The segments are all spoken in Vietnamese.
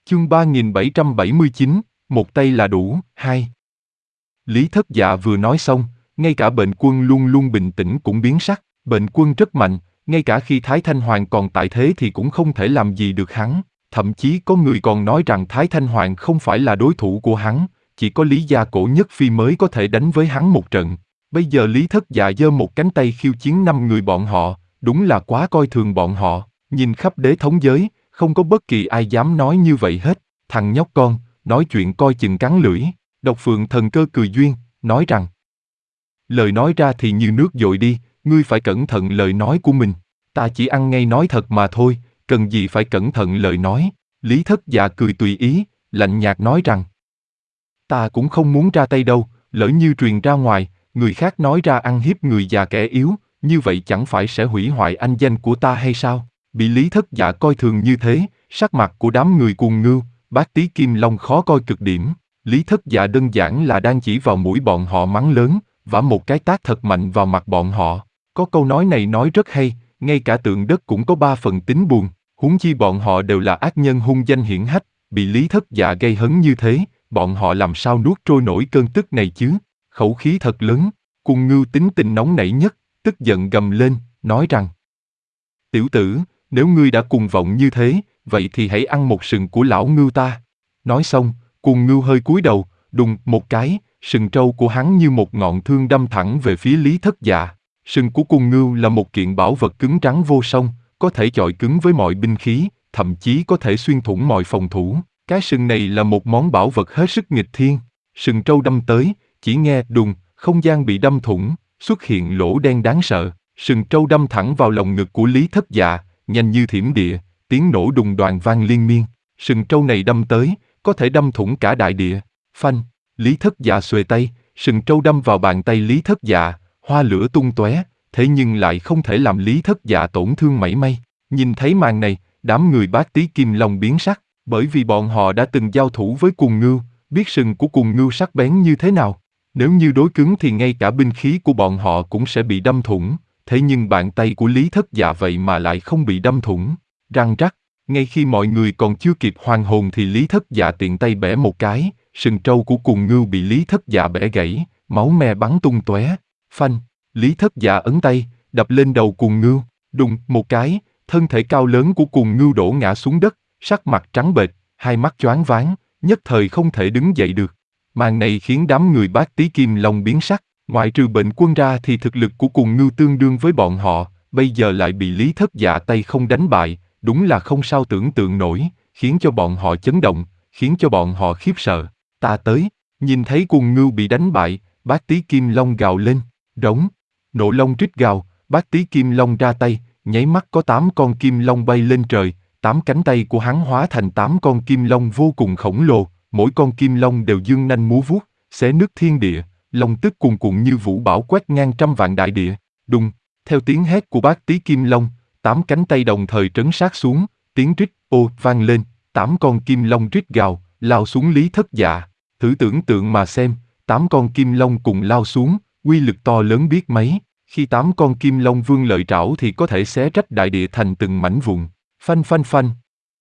Chương 3779, một tay là đủ, 2. Lý Thất Dạ vừa nói xong, ngay cả Bệnh Quân luôn luôn bình tĩnh cũng biến sắc. Bệnh Quân rất mạnh, ngay cả khi Thái Thanh Hoàng còn tại thế thì cũng không thể làm gì được hắn. Thậm chí có người còn nói rằng Thái Thanh Hoàng không phải là đối thủ của hắn, chỉ có Lý Gia Cổ Nhất Phi mới có thể đánh với hắn một trận. Bây giờ Lý Thất Dạ giơ một cánh tay khiêu chiến 5 người bọn họ, đúng là quá coi thường bọn họ. Nhìn khắp đế thống giới, không có bất kỳ ai dám nói như vậy hết. Thằng nhóc con, nói chuyện coi chừng cắn lưỡi. Độc Phượng Thần Cơ cười duyên, nói rằng: lời nói ra thì như nước dội đi, ngươi phải cẩn thận lời nói của mình. Ta chỉ ăn ngay nói thật mà thôi, cần gì phải cẩn thận lời nói. Lý Thất Dạ cười tùy ý, lạnh nhạt nói rằng: ta cũng không muốn ra tay đâu, lỡ như truyền ra ngoài, người khác nói ra ăn hiếp người già kẻ yếu, như vậy chẳng phải sẽ hủy hoại anh danh của ta hay sao? Bị Lý Thất Dạ coi thường như thế, sắc mặt của đám người Cuồng Ngưu, Bát Tí Kim Long khó coi cực điểm. Lý Thất Dạ đơn giản là đang chỉ vào mũi bọn họ mắng lớn, vả một cái tát thật mạnh vào mặt bọn họ. Có câu nói này nói rất hay, ngay cả tượng đất cũng có 3 phần tính buồn, huống chi bọn họ đều là ác nhân hung danh hiển hách, bị Lý Thất Dạ gây hấn như thế, bọn họ làm sao nuốt trôi nổi cơn tức này chứ? Khẩu khí thật lớn. Cuồng Ngưu tính tình nóng nảy nhất, tức giận gầm lên, nói rằng: tiểu tử, nếu ngươi đã cuồng vọng như thế, vậy thì hãy ăn một sừng của lão ngưu ta. Nói xong, Cuồng Ngưu hơi cúi đầu, đùng một cái, sừng trâu của hắn như một ngọn thương đâm thẳng về phía Lý Thất Dạ. Sừng của Cuồng Ngưu là một kiện bảo vật cứng rắn vô song, có thể chọi cứng với mọi binh khí, thậm chí có thể xuyên thủng mọi phòng thủ. Cái sừng này là một món bảo vật hết sức nghịch thiên. Sừng trâu đâm tới, chỉ nghe đùng, không gian bị đâm thủng, xuất hiện lỗ đen đáng sợ. Sừng trâu đâm thẳng vào lồng ngực của Lý Thất Dạ, nhanh như thiểm địa, tiếng nổ đùng đoàng vang liên miên. Sừng trâu này đâm tới, có thể đâm thủng cả đại địa. Phanh, Lý Thất Dạ xuề tay, sừng trâu đâm vào bàn tay Lý Thất Dạ, hoa lửa tung tóe, thế nhưng lại không thể làm Lý Thất Dạ tổn thương mảy may. Nhìn thấy màn này, đám người Bát Tí Kim Long biến sắc, bởi vì bọn họ đã từng giao thủ với Cuồng Ngưu, biết sừng của Cuồng Ngưu sắc bén như thế nào. Nếu như đối cứng thì ngay cả binh khí của bọn họ cũng sẽ bị đâm thủng, thế nhưng bàn tay của Lý Thất Dạ vậy mà lại không bị đâm thủng. Răng rắc, ngay khi mọi người còn chưa kịp hoàn hồn thì Lý Thất Dạ tiện tay bẻ một cái, sừng trâu của Cuồng Ngưu bị Lý Thất Dạ bẻ gãy, máu me bắn tung tóe. Phanh, Lý Thất Dạ ấn tay, đập lên đầu Cuồng Ngưu, đùng một cái, thân thể cao lớn của Cuồng Ngưu đổ ngã xuống đất, sắc mặt trắng bệch, hai mắt choáng váng, nhất thời không thể đứng dậy được. Màn này khiến đám người Bát Tí Kim Long biến sắc, ngoại trừ Bệnh Quân ra thì thực lực của Cuồng Ngưu tương đương với bọn họ, bây giờ lại bị Lý Thất Dạ tay không đánh bại, đúng là không sao tưởng tượng nổi, khiến cho bọn họ chấn động, khiến cho bọn họ khiếp sợ. Ta tới, nhìn thấy Cuồng Ngưu bị đánh bại, Bát Tí Kim Long gào lên, rống, nộ long rít gào, Bát Tí Kim Long ra tay, nháy mắt có 8 con kim long bay lên trời, 8 cánh tay của hắn hóa thành 8 con kim long vô cùng khổng lồ, mỗi con kim long đều dương nanh múa vuốt, xé nứt thiên địa, long tức cuồn cuộn như vũ bão quét ngang trăm vạn đại địa. Đùng, theo tiếng hét của Bát Tí Kim Long, 8 cánh tay đồng thời trấn sát xuống, tiếng rít ô vang lên, 8 con kim long rít gào, lao xuống Lý Thất Dạ. Thử tưởng tượng mà xem, 8 con kim long cùng lao xuống, uy lực to lớn biết mấy. Khi 8 con kim long vươn lợi trảo thì có thể xé rách đại địa thành từng mảnh vụn. Phanh phanh phanh.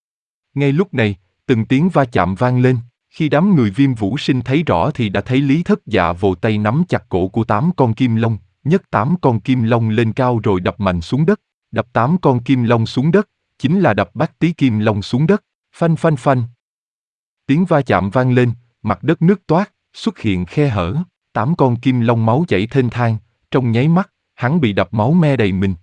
Ngay lúc này, từng tiếng va chạm vang lên. Khi đám người Viêm Vũ Sinh thấy rõ thì đã thấy Lý Thất Dạ vồ tay nắm chặt cổ của 8 con kim long, nhấc 8 con kim long lên cao rồi đập mạnh xuống đất. Đập 8 con kim long xuống đất, chính là đập Bát Tí Kim Long xuống đất. Phanh phanh phanh. Tiếng va chạm vang lên, mặt đất nứt toác, xuất hiện khe hở. 8 con kim long máu chảy thênh thang, trong nháy mắt, hắn bị đập máu me đầy mình.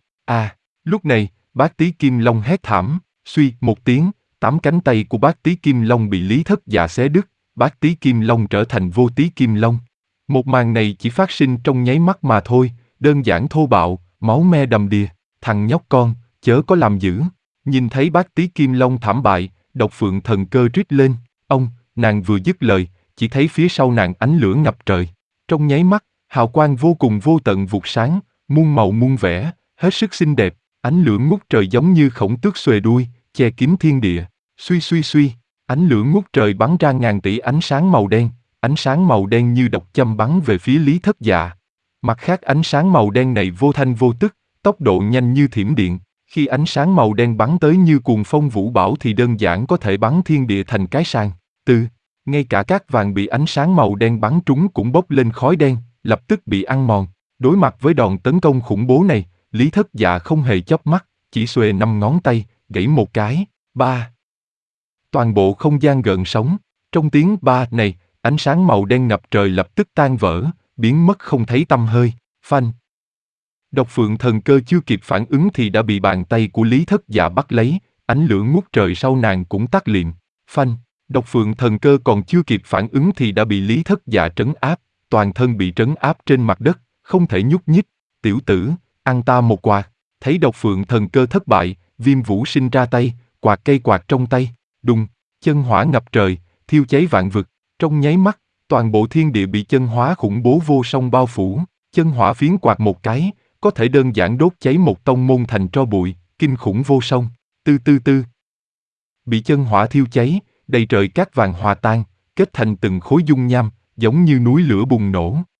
Lúc này, Bát Tí Kim Long hét thảm, suy một tiếng, 8 cánh tay của Bát Tí Kim Long bị Lý Thất Dạ xé đứt, Bát Tí Kim Long trở thành Vô Tí Kim Long. Một màn này chỉ phát sinh trong nháy mắt mà thôi, đơn giản thô bạo, máu me đầm đìa. Thằng nhóc con, chớ có làm dữ. Nhìn thấy Bát Tí Kim Long thảm bại, Độc Phượng Thần Cơ rít lên. Ông, nàng vừa dứt lời, chỉ thấy phía sau nàng ánh lửa ngập trời. Trong nháy mắt, hào quang vô cùng vô tận vụt sáng, muôn màu muôn vẻ, hết sức xinh đẹp. Ánh lửa ngút trời giống như khổng tước xuề đuôi, che kín thiên địa. Suy suy suy, ánh lửa ngút trời bắn ra ngàn tỷ ánh sáng màu đen như độc châm bắn về phía Lý Thất Dạ. Mặt khác ánh sáng màu đen này vô thanh vô tức, tốc độ nhanh như thiểm điện, Khi ánh sáng màu đen bắn tới như cuồng phong vũ bão thì đơn giản có thể bắn thiên địa thành cái sàng. Ngay cả cát vàng bị ánh sáng màu đen bắn trúng cũng bốc lên khói đen, lập tức bị ăn mòn. Đối mặt với đòn tấn công khủng bố này, Lý Thất Dạ không hề chớp mắt, chỉ xuề 5 ngón tay, gãy một cái, ba. Toàn bộ không gian gợn sóng. Trong tiếng ba này, ánh sáng màu đen ngập trời lập tức tan vỡ, biến mất không thấy tăm hơi. Phanh. Độc Phượng Thần Cơ chưa kịp phản ứng thì đã bị bàn tay của Lý Thất Dạ bắt lấy, ánh lửa ngút trời sau nàng cũng tắt liệm. Phanh. Độc Phượng Thần Cơ còn chưa kịp phản ứng thì đã bị Lý Thất Dạ trấn áp, toàn thân bị trấn áp trên mặt đất, không thể nhúc nhích. Tiểu tử, ăn ta một quạt. Thấy Độc Phượng Thần Cơ thất bại, Viêm Vũ Sinh ra tay, quạt cây quạt trong tay, đùng, chân hỏa ngập trời, thiêu cháy vạn vực. Trong nháy mắt, toàn bộ thiên địa bị chân hỏa khủng bố vô song bao phủ. Chân hỏa phiến quạt một cái, có thể đơn giản đốt cháy một tông môn thành tro bụi, kinh khủng vô song. Tư. Bị chân hỏa thiêu cháy, đầy trời cát vàng hòa tan, kết thành từng khối dung nham, giống như núi lửa bùng nổ.